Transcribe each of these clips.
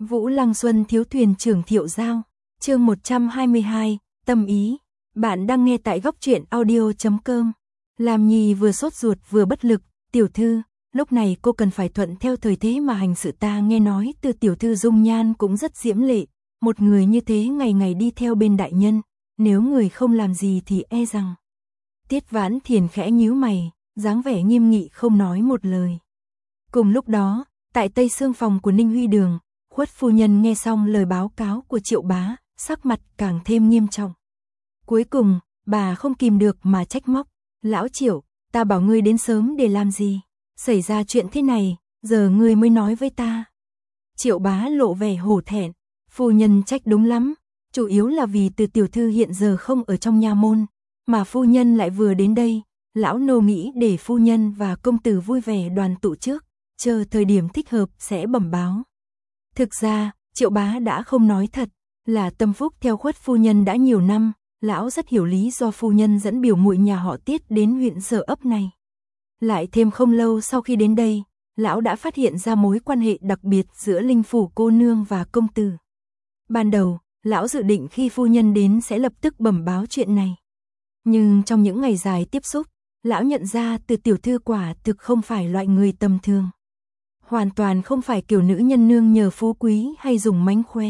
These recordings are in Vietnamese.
Vũ Lăng Xuân thiếu thuyền trưởng Thiệu Giao, chương 122, tâm ý. Bạn đang nghe tại góc truyện audio.com. Lam Nhi vừa sốt ruột vừa bất lực, tiểu thư, lúc này cô cần phải thuận theo thời thế mà hành sự, ta nghe nói từ tiểu thư dung nhan cũng rất diễm lệ, một người như thế ngày ngày đi theo bên đại nhân, nếu người không làm gì thì e rằng. Tiết Vãn Thiền khẽ nhíu mày, dáng vẻ nghiêm nghị không nói một lời. Cùng lúc đó, tại Tây Sương phòng của Ninh Huy Đường, Khuất phu nhân nghe xong lời báo cáo của Triệu Bá, sắc mặt càng thêm nghiêm trọng. Cuối cùng, bà không kìm được mà trách móc, lão Triệu, ta bảo ngươi đến sớm để làm gì? Xảy ra chuyện thế này, giờ ngươi mới nói với ta. Triệu Bá lộ vẻ hổ thẹn, phu nhân trách đúng lắm, chủ yếu là vì từ tiểu thư hiện giờ không ở trong nha môn, mà phu nhân lại vừa đến đây, lão nô nghĩ để phu nhân và công tử vui vẻ đoàn tụ trước, chờ thời điểm thích hợp sẽ bẩm báo. Thực ra, Triệu Bá đã không nói thật, là tâm phúc theo Khuất phu nhân đã nhiều năm, lão rất hiểu lý do phu nhân dẫn biểu muội nhà họ Tiết đến huyện Sở Ấp này. Lại thêm không lâu sau khi đến đây, lão đã phát hiện ra mối quan hệ đặc biệt giữa Linh phủ cô nương và công tử. Ban đầu, lão dự định khi phu nhân đến sẽ lập tức bẩm báo chuyện này. Nhưng trong những ngày dài tiếp xúc, lão nhận ra từ tiểu thư quả thực không phải loại người tầm thường. Hoàn toàn không phải kiểu nữ nhân nương nhờ phú quý hay dùng mánh khóe.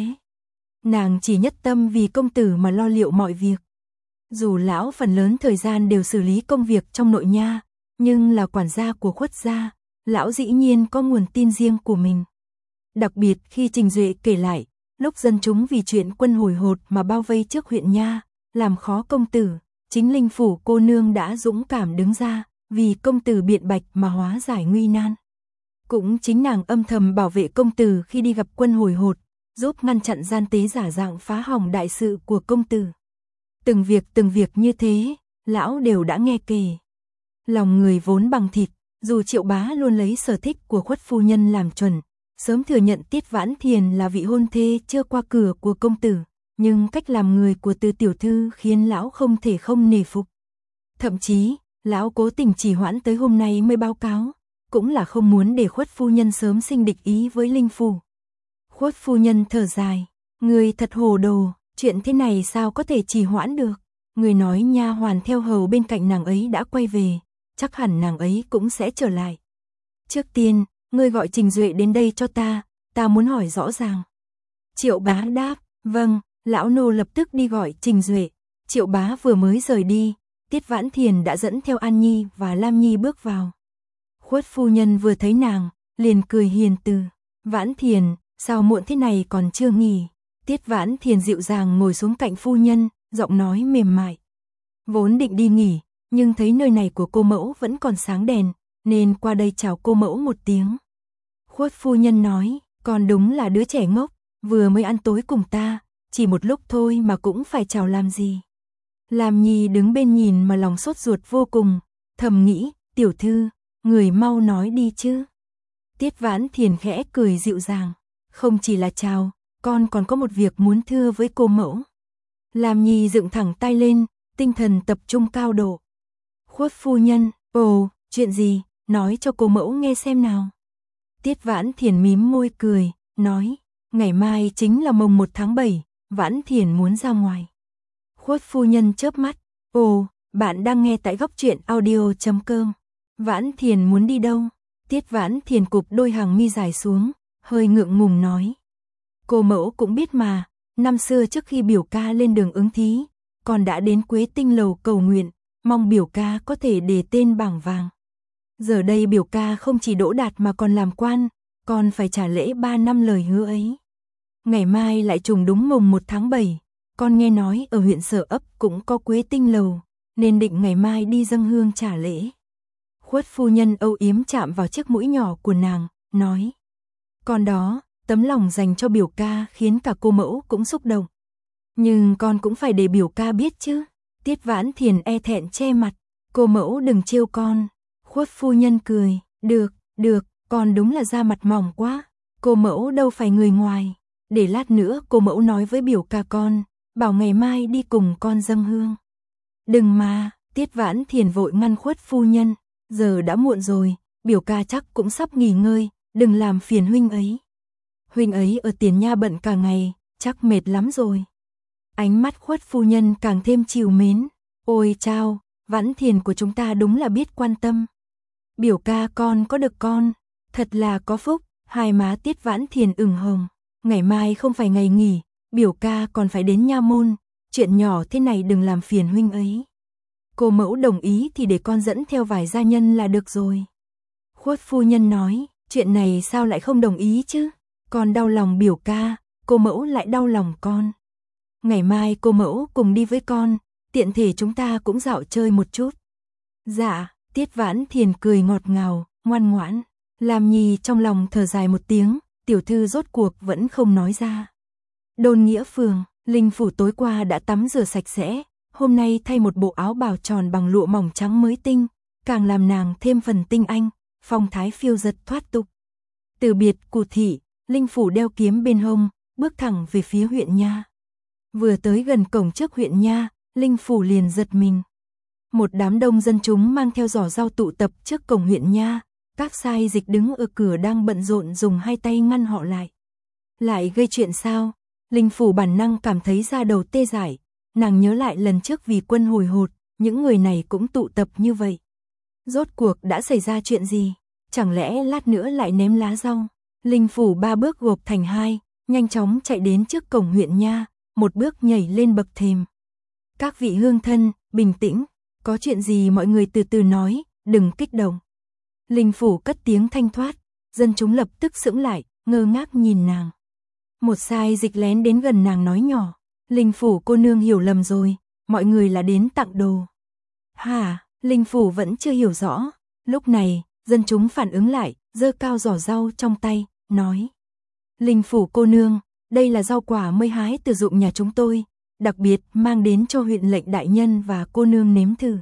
Nàng chỉ nhất tâm vì công tử mà lo liệu mọi việc. Dù lão phần lớn thời gian đều xử lý công việc trong nội nha, nhưng là quản gia của Khuất gia, lão dĩ nhiên có nguồn tin riêng của mình. Đặc biệt khi Trình Duệ kể lại, lúc dân chúng vì chuyện quân hồi hột mà bao vây trước huyện nha, làm khó công tử, chính Linh phủ cô nương đã dũng cảm đứng ra, vì công tử biện bạch mà hóa giải nguy nan. Cũng chính nàng âm thầm bảo vệ công tử khi đi gặp quân hồi hột, giúp ngăn chặn gian tế giả dạng phá hỏng đại sự của công tử. Từng việc như thế, lão đều đã nghe kể. Lòng người vốn bằng thịt, dù Triệu Bá luôn lấy sở thích của Khuất phu nhân làm chuẩn, sớm thừa nhận Tiết Vãn Thiền là vị hôn thê chưa qua cửa của công tử, nhưng cách làm người của Từ tiểu thư khiến lão không thể không nể phục. Thậm chí, lão cố tình trì hoãn tới hôm nay mới báo cáo, cũng là không muốn để Khuất phu nhân sớm sinh địch ý với Linh phủ. Khuất phu nhân thở dài, người thật hồ đồ, chuyện thế này sao có thể trì hoãn được? Người nói nha hoàn theo hầu bên cạnh nàng ấy đã quay về, chắc hẳn nàng ấy cũng sẽ trở lại. Trước tiên, ngươi gọi Trình Duệ đến đây cho ta muốn hỏi rõ ràng. Triệu Bá đáp, vâng, lão nô lập tức đi gọi Trình Duệ. Triệu Bá vừa mới rời đi, Tiết Vãn Thiền đã dẫn theo An Nhi và Lam Nhi bước vào. Khuất phu nhân vừa thấy nàng, liền cười hiền từ, Vãn Thiền, sao muộn thế này còn chưa nghỉ? Tiết Vãn Thiền dịu dàng ngồi xuống cạnh phu nhân, giọng nói mềm mại. Vốn định đi nghỉ, nhưng thấy nơi này của cô mẫu vẫn còn sáng đèn, nên qua đây chào cô mẫu một tiếng. Khuất phu nhân nói, con đúng là đứa trẻ ngốc, vừa mới ăn tối cùng ta, chỉ một lúc thôi mà cũng phải chào làm gì. Lam Nhi đứng bên nhìn mà lòng sốt ruột vô cùng, thầm nghĩ, tiểu thư, người mau nói đi chứ. Tiết Vãn Thiền khẽ cười dịu dàng, không chỉ là chào, con còn có một việc muốn thưa với cô mẫu. Lam Nhi dựng thẳng tay lên, tinh thần tập trung cao độ. Khuất phu nhân, ồ, chuyện gì, nói cho cô mẫu nghe xem nào. Tiết Vãn Thiền mím môi cười, nói, ngày mai chính là mồng 1 tháng 7, Vãn Thiền muốn ra ngoài. Khuất phu nhân chớp mắt, ồ, bạn đang nghe tại góc truyện audio.com. Vãn Thiền muốn đi đâu? Tiết Vãn Thiền cụp đôi hàng mi dài xuống, hơi ngượng ngùng nói. Cô mẫu cũng biết mà, năm xưa trước khi biểu ca lên đường ứng thí, còn đã đến Quế Tinh lầu cầu nguyện, mong biểu ca có thể đề tên bảng vàng. Giờ đây biểu ca không chỉ đỗ đạt mà còn làm quan, còn phải trả lễ 3 năm lời hứa ấy. Ngày mai lại trùng đúng mùng 1 tháng 7, con nghe nói ở huyện Sở Ấp cũng có Quế Tinh lầu, nên định ngày mai đi dâng hương trả lễ. Khuất phu nhân âu yếm chạm vào chiếc mũi nhỏ của nàng, nói. Con đó, tấm lòng dành cho biểu ca khiến cả cô mẫu cũng xúc động. Nhưng con cũng phải để biểu ca biết chứ. Tiết Vãn Thiền e thẹn che mặt, cô mẫu đừng trêu con. Khuất phu nhân cười, được, con đúng là da mặt mỏng quá. Cô mẫu đâu phải người ngoài. Để lát nữa cô mẫu nói với biểu ca con, bảo ngày mai đi cùng con dâng hương. Đừng mà, Tiết Vãn Thiền vội ngăn Khuất phu nhân. Giờ đã muộn rồi, biểu ca chắc cũng sắp nghỉ ngơi, đừng làm phiền huynh ấy. Huynh ấy ở Tiền Nha bận cả ngày, chắc mệt lắm rồi. Ánh mắt Khuất phu nhân càng thêm trìu mến. Ôi chao, Vãn Thiền của chúng ta đúng là biết quan tâm. Biểu ca con có được con, thật là có phúc. Hai má Tiết Vãn Thiền ửng hồng. Ngày mai không phải ngày nghỉ, biểu ca còn phải đến nha môn. Chuyện nhỏ thế này đừng làm phiền huynh ấy. Cô mẫu đồng ý thì để con dẫn theo vài gia nhân là được rồi. Khuất phu nhân nói, chuyện này sao lại không đồng ý chứ? Con đau lòng biểu ca, cô mẫu lại đau lòng con. Ngày mai cô mẫu cùng đi với con, tiện thể chúng ta cũng dạo chơi một chút. Dạ, Tiết Vãn Thiền cười ngọt ngào, ngoan ngoãn. Lam Nhi trong lòng thở dài một tiếng, tiểu thư rốt cuộc vẫn không nói ra. Đôn Nghĩa Phường, Linh phủ tối qua đã tắm rửa sạch sẽ, hôm nay thay một bộ áo bào tròn bằng lụa mỏng trắng mới tinh, càng làm nàng thêm phần tinh anh, phong thái phiêu dật thoát tục. Từ biệt Cù thị, Linh phủ đeo kiếm bên hông, bước thẳng về phía huyện nha. Vừa tới gần cổng trước huyện nha, Linh phủ liền giật mình. Một đám đông dân chúng mang theo giỏ rau tụ tập trước cổng huyện nha, các sai dịch đứng ở cửa đang bận rộn dùng hai tay ngăn họ lại. Lại gây chuyện sao? Linh phủ bản năng cảm thấy da đầu tê dại, nàng nhớ lại lần trước vì quân hồi hột, những người này cũng tụ tập như vậy. Rốt cuộc đã xảy ra chuyện gì? Chẳng lẽ lát nữa lại ném lá rau? Linh phủ ba bước gộp thành hai, nhanh chóng chạy đến trước cổng huyện nha, một bước nhảy lên bậc thềm. Các vị hương thân, bình tĩnh, có chuyện gì mọi người từ từ nói, đừng kích động. Linh phủ cất tiếng thanh thoát, dân chúng lập tức sững lại, ngơ ngác nhìn nàng. Một sai dịch lén đến gần nàng nói nhỏ, Linh phủ cô nương hiểu lầm rồi, mọi người là đến tặng đồ. Hả, Linh phủ vẫn chưa hiểu rõ, lúc này, dân chúng phản ứng lại, giơ cao giỏ rau trong tay, nói. Linh phủ cô nương, đây là rau quả mới hái từ ruộng nhà chúng tôi, đặc biệt mang đến cho huyện lệnh đại nhân và cô nương nếm thử.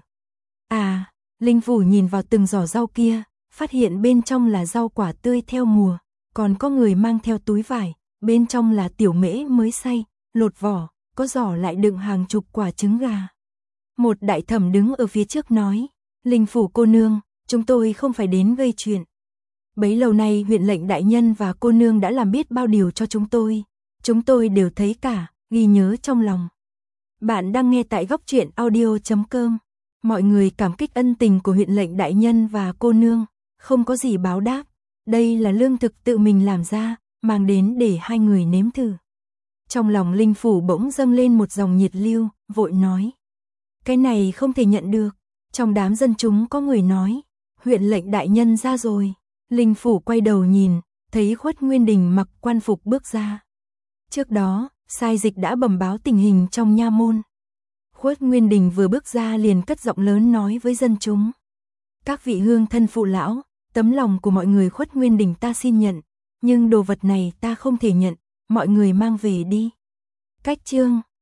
À, Linh phủ nhìn vào từng giỏ rau kia, phát hiện bên trong là rau quả tươi theo mùa, còn có người mang theo túi vải, bên trong là tiểu mễ mới xay, lột vỏ, có giỏ lại đựng hàng chục quả trứng gà. Một đại thẩm đứng ở phía trước nói, Linh phủ cô nương, chúng tôi không phải đến gây chuyện. Bấy lâu nay huyện lệnh đại nhân và cô nương đã làm biết bao điều cho chúng tôi đều thấy cả, ghi nhớ trong lòng. Bạn đang nghe tại Góc Truyện Audio.com. Mọi người cảm kích ân tình của huyện lệnh đại nhân và cô nương, không có gì báo đáp. Đây là lương thực tự mình làm ra, mang đến để hai người nếm thử. Trong lòng Linh phủ bỗng dâng lên một dòng nhiệt lưu, vội nói. Cái này không thể nhận được. Trong đám dân chúng có người nói, huyện lệnh đại nhân ra rồi. Linh phủ quay đầu nhìn, thấy Khuất Nguyên Đình mặc quan phục bước ra. Trước đó, sai dịch đã bẩm báo tình hình trong nha môn. Khuất Nguyên Đình vừa bước ra liền cất giọng lớn nói với dân chúng. Các vị hương thân phụ lão, tấm lòng của mọi người Khuất Nguyên Đình ta xin nhận, nhưng đồ vật này ta không thể nhận, mọi người mang về đi. Cách chương